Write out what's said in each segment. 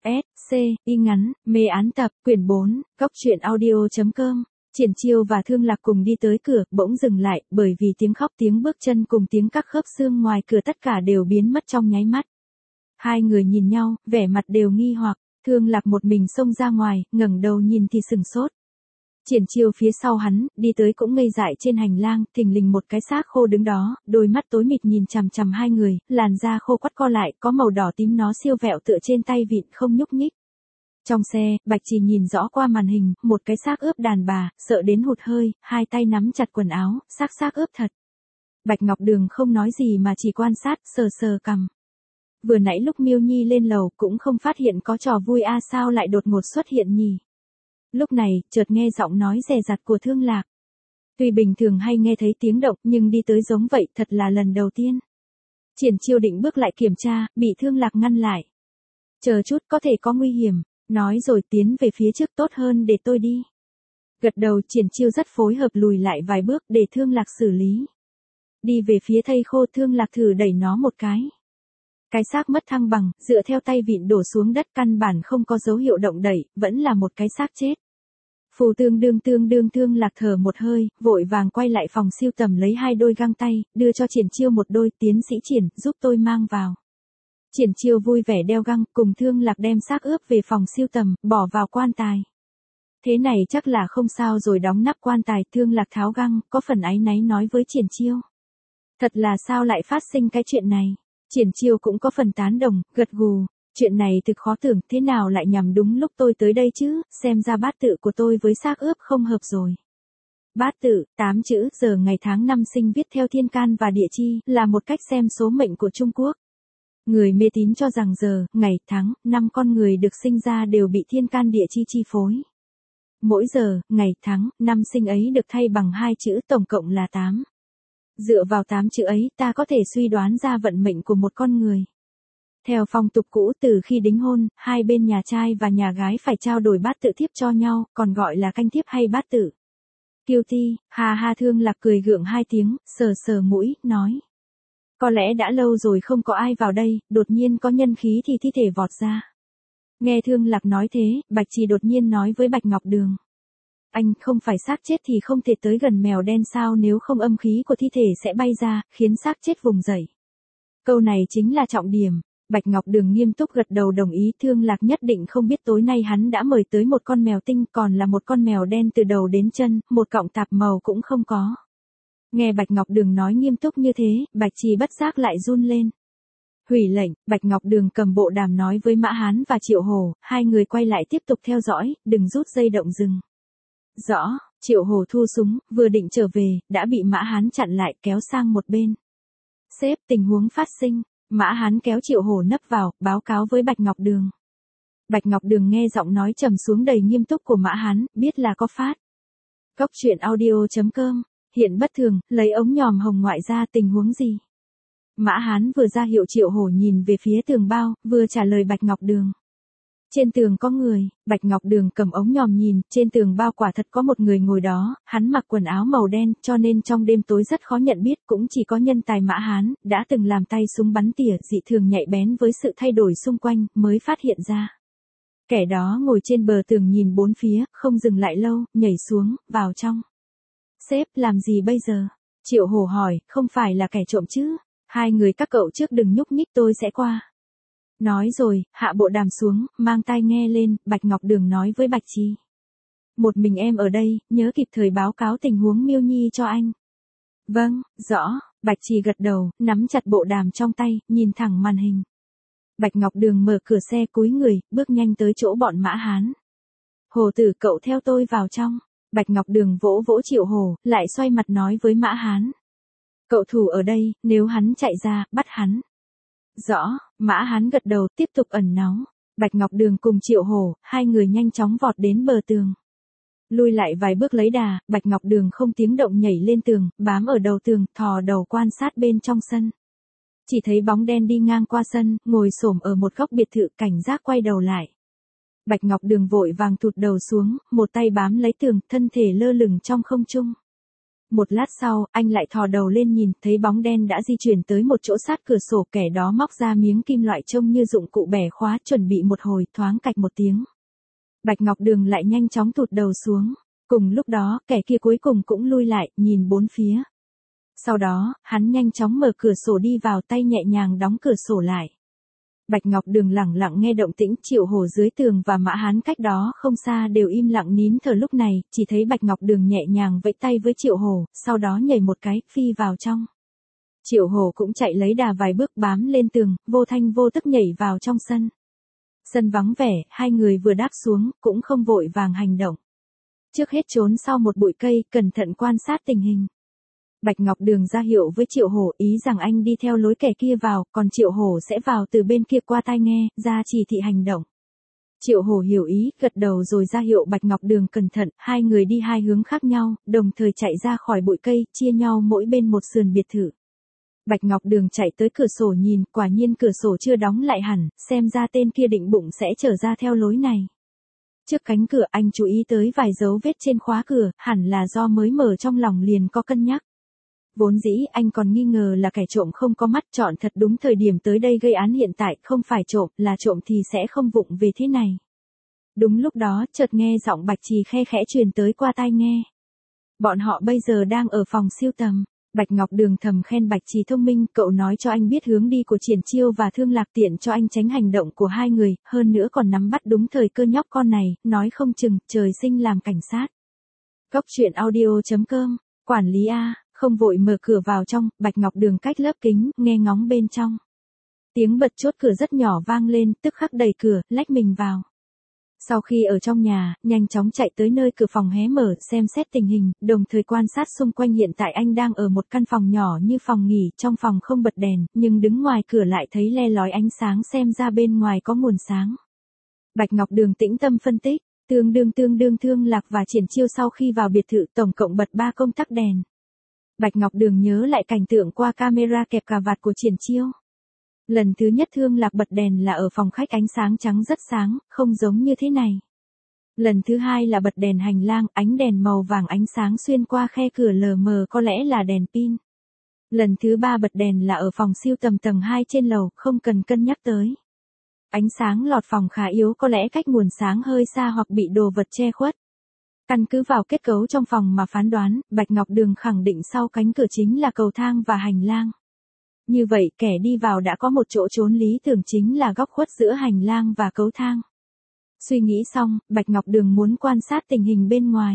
S, C, y ngắn, mê án tập, quyển 4, góc truyện audio.com. Triển Chiêu và Thương Lạc cùng đi tới cửa, bỗng dừng lại, bởi vì tiếng khóc tiếng bước chân cùng tiếng các khớp xương ngoài cửa tất cả đều biến mất trong nháy mắt. Hai người nhìn nhau, vẻ mặt đều nghi hoặc, Thương Lạc một mình xông ra ngoài, ngẩng đầu nhìn thì sừng sốt. Triển Chiêu phía sau hắn, đi tới cũng ngây dại trên hành lang, thình lình một cái xác khô đứng đó, đôi mắt tối mịt nhìn chằm chằm hai người, làn da khô quắt co lại, có màu đỏ tím nó siêu vẹo tựa trên tay vịn không nhúc nhích. Trong xe, Bạch Trì nhìn rõ qua màn hình, một cái xác ướp đàn bà, sợ đến hụt hơi, hai tay nắm chặt quần áo, xác ướp thật. Bạch Ngọc Đường không nói gì mà chỉ quan sát, sờ sờ cằm. Vừa nãy lúc Miêu Nhi lên lầu cũng không phát hiện có trò vui sao lại đột ngột xuất hiện nhỉ. Lúc này, chợt nghe giọng nói dè dặt của Thương Lạc. Tuy bình thường hay nghe thấy tiếng động nhưng đi tới giống vậy thật là lần đầu tiên. Triển Chiêu định bước lại kiểm tra, bị Thương Lạc ngăn lại. Chờ chút, có thể có nguy hiểm, nói rồi tiến về phía trước, tốt hơn để tôi đi. Gật đầu, Triển Chiêu rất phối hợp lùi lại vài bước để Thương Lạc xử lý. Đi về phía thây khô, Thương Lạc thử đẩy nó một cái. Cái xác mất thăng bằng, dựa theo tay vịn đổ xuống đất, căn bản không có dấu hiệu động đẩy, vẫn là một cái xác chết. Phù tương đương Thương Lạc thở một hơi, vội vàng quay lại phòng sưu tầm lấy hai đôi găng tay, đưa cho Triển Chiêu một đôi, tiến sĩ Triển, giúp tôi mang vào. Triển Chiêu vui vẻ đeo găng, cùng Thương Lạc đem xác ướp về phòng sưu tầm, bỏ vào quan tài. Thế này chắc là không sao rồi, đóng nắp quan tài, Thương Lạc tháo găng, có phần áy náy nói với Triển Chiêu. Thật là sao lại phát sinh cái chuyện này? Triển Chiêu cũng có phần tán đồng, gật gù. Chuyện này thực khó tưởng, thế nào lại nhằm đúng lúc tôi tới đây chứ, xem ra bát tự của tôi với xác ướp không hợp rồi. Bát tự, 8 chữ, giờ ngày tháng năm sinh viết theo thiên can và địa chi, là một cách xem số mệnh của Trung Quốc. Người mê tín cho rằng giờ, ngày, tháng, năm con người được sinh ra đều bị thiên can địa chi chi phối. Mỗi giờ, ngày, tháng, năm sinh ấy được thay bằng 2 chữ, tổng cộng là 8. Dựa vào 8 chữ ấy, ta có thể suy đoán ra vận mệnh của một con người. Theo phong tục cũ, từ khi đính hôn, hai bên nhà trai và nhà gái phải trao đổi bát tự thiếp cho nhau, còn gọi là canh thiếp hay bát tự. Kiêu ti, ha, Thương Lạc cười gượng hai tiếng, sờ mũi, nói. Có lẽ đã lâu rồi không có ai vào đây, đột nhiên có nhân khí thì thi thể vọt ra. Nghe Thương Lạc nói thế, Bạch Trì đột nhiên nói với Bạch Ngọc Đường. Anh không phải xác chết thì không thể tới gần mèo đen sao, nếu không âm khí của thi thể sẽ bay ra, khiến xác chết vùng dậy. Câu này chính là trọng điểm. Bạch Ngọc Đường nghiêm túc gật đầu đồng ý. Thương Lạc nhất định không biết tối nay hắn đã mời tới một con mèo tinh, còn là một con mèo đen từ đầu đến chân, một cọng tạp màu cũng không có. Nghe Bạch Ngọc Đường nói nghiêm túc như thế, Bạch Trì bất giác lại run lên. Hủy lệnh, Bạch Ngọc Đường cầm bộ đàm nói với Mã Hán và Triệu Hổ, hai người quay lại tiếp tục theo dõi, đừng rút dây động rừng. Rõ, Triệu Hổ thu súng, vừa định trở về, đã bị Mã Hán chặn lại, kéo sang một bên. Sếp, tình huống phát sinh. Mã Hán kéo Triệu Hổ nấp vào, báo cáo với Bạch Ngọc Đường. Bạch Ngọc Đường nghe giọng nói trầm xuống đầy nghiêm túc của Mã Hán, biết là có phát. Góc truyện audio.com, hiện bất thường, lấy ống nhòm hồng ngoại ra, tình huống gì? Mã Hán vừa ra hiệu Triệu Hổ nhìn về phía tường bao, vừa trả lời Bạch Ngọc Đường. Trên tường có người. Bạch Ngọc Đường cầm ống nhòm nhìn, trên tường bao quả thật có một người ngồi đó, hắn mặc quần áo màu đen, cho nên trong đêm tối rất khó nhận biết, cũng chỉ có nhân tài Mã Hán, đã từng làm tay súng bắn tỉa, dị thường nhạy bén với sự thay đổi xung quanh, mới phát hiện ra. Kẻ đó ngồi trên bờ tường nhìn bốn phía, không dừng lại lâu, nhảy xuống, vào trong. Sếp, làm gì bây giờ? Triệu Hổ hỏi, không phải là kẻ trộm chứ? Hai người các cậu trước đừng nhúc nhích, tôi sẽ qua. Nói rồi, hạ bộ đàm xuống, mang tai nghe lên, Bạch Ngọc Đường nói với Bạch Trì. Một mình em ở đây, nhớ kịp thời báo cáo tình huống Miêu Nhi cho anh. Vâng, rõ, Bạch Trì gật đầu, nắm chặt bộ đàm trong tay, nhìn thẳng màn hình. Bạch Ngọc Đường mở cửa xe cúi người, bước nhanh tới chỗ bọn Mã Hán. Hồ tử, cậu theo tôi vào trong. Bạch Ngọc Đường vỗ vỗ Triệu Hổ, lại xoay mặt nói với Mã Hán. Cậu thủ ở đây, nếu hắn chạy ra, bắt hắn. Rõ, Mã Hán gật đầu, tiếp tục ẩn náu. Bạch Ngọc Đường cùng Triệu Hổ, hai người nhanh chóng vọt đến bờ tường. Lui lại vài bước lấy đà, Bạch Ngọc Đường không tiếng động nhảy lên tường, bám ở đầu tường, thò đầu quan sát bên trong sân. Chỉ thấy bóng đen đi ngang qua sân, ngồi xổm ở một góc biệt thự, cảnh giác quay đầu lại. Bạch Ngọc Đường vội vàng thụt đầu xuống, một tay bám lấy tường, thân thể lơ lửng trong không trung. Một lát sau, anh lại thò đầu lên nhìn, thấy bóng đen đã di chuyển tới một chỗ sát cửa sổ, kẻ đó móc ra miếng kim loại trông như dụng cụ bẻ khóa, chuẩn bị một hồi, thoáng cạch một tiếng. Bạch Ngọc Đường lại nhanh chóng tụt đầu xuống. Cùng lúc đó, kẻ kia cuối cùng cũng lui lại, nhìn bốn phía. Sau đó, hắn nhanh chóng mở cửa sổ đi vào, tay nhẹ nhàng đóng cửa sổ lại. Bạch Ngọc Đường lẳng lặng nghe động tĩnh. Triệu Hổ dưới tường và Mã Hán cách đó không xa đều im lặng nín thở. Lúc này, chỉ thấy Bạch Ngọc Đường nhẹ nhàng vẫy tay với Triệu Hổ, sau đó nhảy một cái, phi vào trong. Triệu Hổ cũng chạy lấy đà vài bước bám lên tường, vô thanh vô tức nhảy vào trong sân. Sân vắng vẻ, hai người vừa đáp xuống, cũng không vội vàng hành động. Trước hết trốn sau một bụi cây, cẩn thận quan sát tình hình. Bạch Ngọc Đường ra hiệu với Triệu Hổ, ý rằng anh đi theo lối kẻ kia vào, còn Triệu Hổ sẽ vào từ bên kia qua tai nghe, ra chỉ thị hành động. Triệu Hổ hiểu ý, gật đầu rồi ra hiệu Bạch Ngọc Đường cẩn thận, hai người đi hai hướng khác nhau, đồng thời chạy ra khỏi bụi cây, chia nhau mỗi bên một sườn biệt thự. Bạch Ngọc Đường chạy tới cửa sổ nhìn, quả nhiên cửa sổ chưa đóng lại hẳn, xem ra tên kia định bụng sẽ trở ra theo lối này. Trước cánh cửa anh chú ý tới vài dấu vết trên khóa cửa, hẳn là do mới mở, trong lòng liền có cân nhắc. Vốn dĩ anh còn nghi ngờ là kẻ trộm không có mắt, chọn thật đúng thời điểm tới đây gây án, hiện tại không phải trộm, là trộm thì sẽ không vụng về thế này. Đúng lúc đó, chợt nghe giọng Bạch Trì khe khẽ truyền tới qua tai nghe. Bọn họ bây giờ đang ở phòng siêu tầm. Bạch Ngọc Đường thầm khen Bạch Trì thông minh, cậu nói cho anh biết hướng đi của Triển Chiêu và Thương Lạc, tiện cho anh tránh hành động của hai người, hơn nữa còn nắm bắt đúng thời cơ nhóc con này, nói không chừng, trời sinh làm cảnh sát. Góc truyện audio.com, quản lý A, không vội mở cửa vào trong, Bạch Ngọc Đường cách lớp kính, nghe ngóng bên trong. Tiếng bật chốt cửa rất nhỏ vang lên, tức khắc đẩy cửa, lách mình vào. Sau khi ở trong nhà, nhanh chóng chạy tới nơi cửa phòng hé mở, xem xét tình hình, đồng thời quan sát xung quanh. Hiện tại anh đang ở một căn phòng nhỏ như phòng nghỉ, trong phòng không bật đèn, nhưng đứng ngoài cửa lại thấy le lói ánh sáng, xem ra bên ngoài có nguồn sáng. Bạch Ngọc Đường tĩnh tâm phân tích, tương đương Thương Lạc và Triển Chiêu sau khi vào biệt thự tổng cộng bật 3 công tắc đèn. Bạch Ngọc Đường nhớ lại cảnh tượng qua camera kẹp cà vạt của Triển Chiêu. Lần thứ nhất Thương Lạc bật đèn là ở phòng khách, ánh sáng trắng rất sáng, không giống như thế này. Lần thứ hai là bật đèn hành lang, ánh đèn màu vàng ánh sáng xuyên qua khe cửa lờ mờ, có lẽ là đèn pin. Lần thứ ba bật đèn là ở phòng siêu tầm tầng 2 trên lầu, không cần cân nhắc tới. Ánh sáng lọt phòng khá yếu, có lẽ cách nguồn sáng hơi xa hoặc bị đồ vật che khuất. Căn cứ vào kết cấu trong phòng mà phán đoán, Bạch Ngọc Đường khẳng định sau cánh cửa chính là cầu thang và hành lang. Như vậy, kẻ đi vào đã có một chỗ trốn lý tưởng, chính là góc khuất giữa hành lang và cầu thang. Suy nghĩ xong, Bạch Ngọc Đường muốn quan sát tình hình bên ngoài.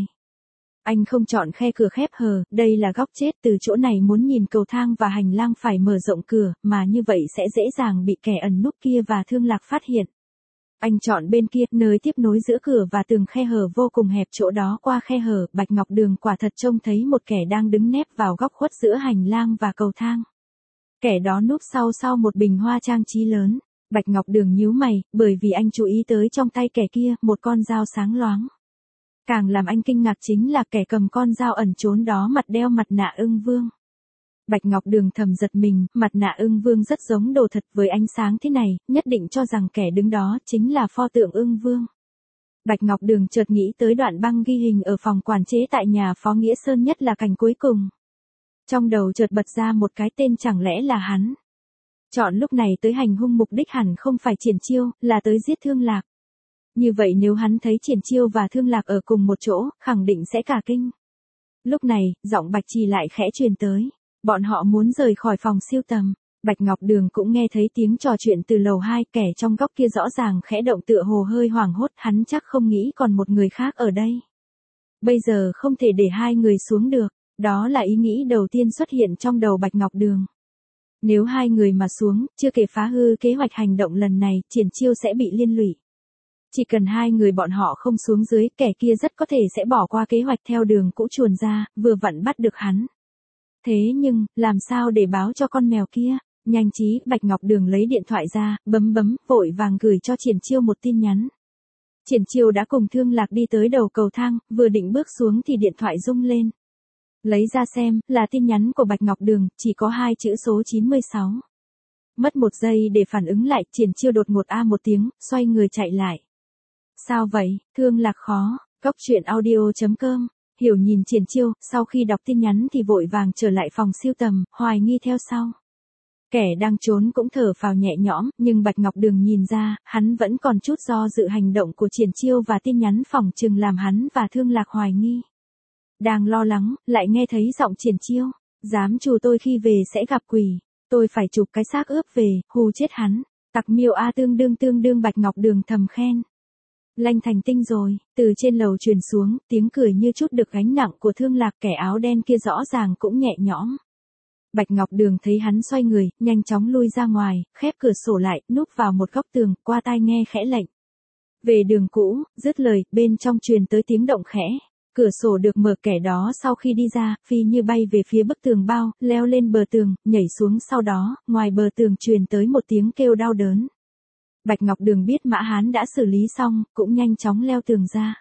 Anh không chọn khe cửa khép hờ, đây là góc chết, từ chỗ này muốn nhìn cầu thang và hành lang phải mở rộng cửa, mà như vậy sẽ dễ dàng bị kẻ ẩn núp kia và Thương Lạc phát hiện. Anh chọn bên kia, nơi tiếp nối giữa cửa và tường, khe hở vô cùng hẹp, chỗ đó qua khe hở, Bạch Ngọc Đường quả thật trông thấy một kẻ đang đứng nép vào góc khuất giữa hành lang và cầu thang. Kẻ đó núp sau một bình hoa trang trí lớn. Bạch Ngọc Đường nhíu mày, bởi vì anh chú ý tới trong tay kẻ kia, một con dao sáng loáng. Càng làm anh kinh ngạc chính là kẻ cầm con dao ẩn trốn đó mặt đeo mặt nạ ưng vương. Bạch Ngọc Đường thầm giật mình, mặt nạ ưng vương rất giống đồ thật, với ánh sáng thế này, nhất định cho rằng kẻ đứng đó chính là pho tượng ưng vương. Bạch Ngọc Đường chợt nghĩ tới đoạn băng ghi hình ở phòng quản chế tại nhà Phó Nghĩa Sơn, nhất là cảnh cuối cùng. Trong đầu chợt bật ra một cái tên, chẳng lẽ là hắn. Chọn lúc này tới hành hung mục đích hẳn không phải Triển Chiêu, là tới giết Thương Lạc. Như vậy nếu hắn thấy Triển Chiêu và Thương Lạc ở cùng một chỗ, khẳng định sẽ cả kinh. Lúc này, giọng Bạch Trì lại khẽ truyền tới. Bọn họ muốn rời khỏi phòng siêu tầm. Bạch Ngọc Đường cũng nghe thấy tiếng trò chuyện từ lầu 2, kẻ trong góc kia rõ ràng khẽ động, tựa hồ hơi hoảng hốt, hắn chắc không nghĩ còn một người khác ở đây. Bây giờ không thể để hai người xuống được, đó là ý nghĩ đầu tiên xuất hiện trong đầu Bạch Ngọc Đường. Nếu hai người mà xuống, chưa kể phá hư kế hoạch hành động lần này, Triển Chiêu sẽ bị liên lụy. Chỉ cần hai người bọn họ không xuống dưới, kẻ kia rất có thể sẽ bỏ qua kế hoạch theo đường cũ chuồn ra, vừa vặn bắt được hắn. Thế nhưng, làm sao để báo cho con mèo kia? Nhanh trí, Bạch Ngọc Đường lấy điện thoại ra, bấm, vội vàng gửi cho Triển Chiêu một tin nhắn. Triển Chiêu đã cùng Thương Lạc đi tới đầu cầu thang, vừa định bước xuống thì điện thoại rung lên. Lấy ra xem, là tin nhắn của Bạch Ngọc Đường, chỉ có 2 chữ số 96. Mất một giây để phản ứng lại, Triển Chiêu đột ngột a một tiếng, xoay người chạy lại. Sao vậy, Thương Lạc khó, góc truyện audio.com. Hiểu nhìn Triển Chiêu, sau khi đọc tin nhắn thì vội vàng trở lại phòng siêu tầm, hoài nghi theo sau. Kẻ đang trốn cũng thở phào nhẹ nhõm, nhưng Bạch Ngọc Đường nhìn ra, hắn vẫn còn chút do dự hành động của Triển Chiêu và tin nhắn phỏng chừng làm hắn và Thương Lạc hoài nghi. Đang lo lắng, lại nghe thấy giọng Triển Chiêu. Dám trù tôi khi về sẽ gặp quỷ. Tôi phải chụp cái xác ướp về, hù chết hắn. Tặc miêu a tương đương Bạch Ngọc Đường thầm khen. Lanh thành tinh rồi, từ trên lầu truyền xuống, tiếng cười như chút được gánh nặng của Thương Lạc, kẻ áo đen kia rõ ràng cũng nhẹ nhõm. Bạch Ngọc Đường thấy hắn xoay người, nhanh chóng lui ra ngoài, khép cửa sổ lại, núp vào một góc tường, qua tai nghe khẽ lệnh. Về đường cũ, dứt lời, bên trong truyền tới tiếng động khẽ. Cửa sổ được mở, kẻ đó sau khi đi ra, phi như bay về phía bức tường bao, leo lên bờ tường, nhảy xuống, sau đó, ngoài bờ tường truyền tới một tiếng kêu đau đớn. Bạch Ngọc Đường biết Mã Hán đã xử lý xong, cũng nhanh chóng leo tường ra.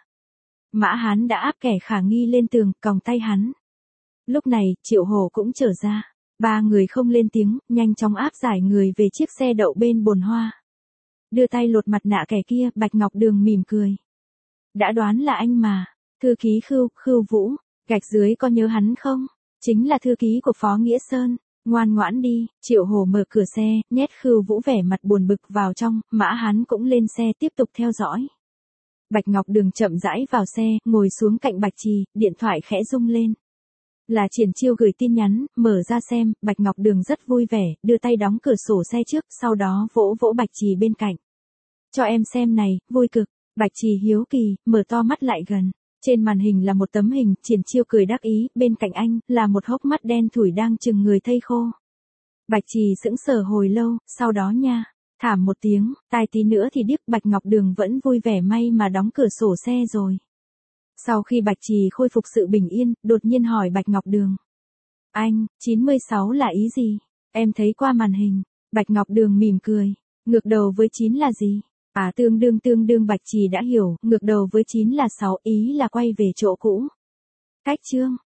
Mã Hán đã áp kẻ khả nghi lên tường, còng tay hắn. Lúc này, Triệu Hổ cũng trở ra. Ba người không lên tiếng, nhanh chóng áp giải người về chiếc xe đậu bên bồn hoa. Đưa tay lột mặt nạ kẻ kia, Bạch Ngọc Đường mỉm cười. Đã đoán là anh mà. Thư ký Khưu Vũ, gạch dưới có nhớ hắn không? Chính là thư ký của Phó Nghĩa Sơn. Ngoan ngoãn đi. Triệu Hổ mở cửa xe, nhét Khưu Vũ vẻ mặt buồn bực vào trong, Mã Hán cũng lên xe tiếp tục theo dõi. Bạch Ngọc Đường chậm rãi vào xe, ngồi xuống cạnh Bạch Trì, điện thoại khẽ rung lên. Là Triển Chiêu gửi tin nhắn, mở ra xem, Bạch Ngọc Đường rất vui vẻ, đưa tay đóng cửa sổ xe trước, sau đó vỗ vỗ Bạch Trì bên cạnh. Cho em xem này, vui cực. Bạch Trì hiếu kỳ, mở to mắt lại gần. Trên màn hình là một tấm hình, Triển Chiêu cười đắc ý, bên cạnh anh, là một hốc mắt đen thủi đang chừng người thây khô. Bạch Trì sững sờ hồi lâu, sau đó nha, thảm một tiếng, tai tí nữa thì điếc. Bạch Ngọc Đường vẫn vui vẻ may mà đóng cửa sổ xe rồi. Sau khi Bạch Trì khôi phục sự bình yên, đột nhiên hỏi Bạch Ngọc Đường. Anh, 96 là ý gì? Em thấy qua màn hình. Bạch Ngọc Đường mỉm cười. Ngược đầu với 9 là gì? À tương đương Bạch Trì đã hiểu, ngược đầu với 9 là 6, ý là quay về chỗ cũ. Cách chương.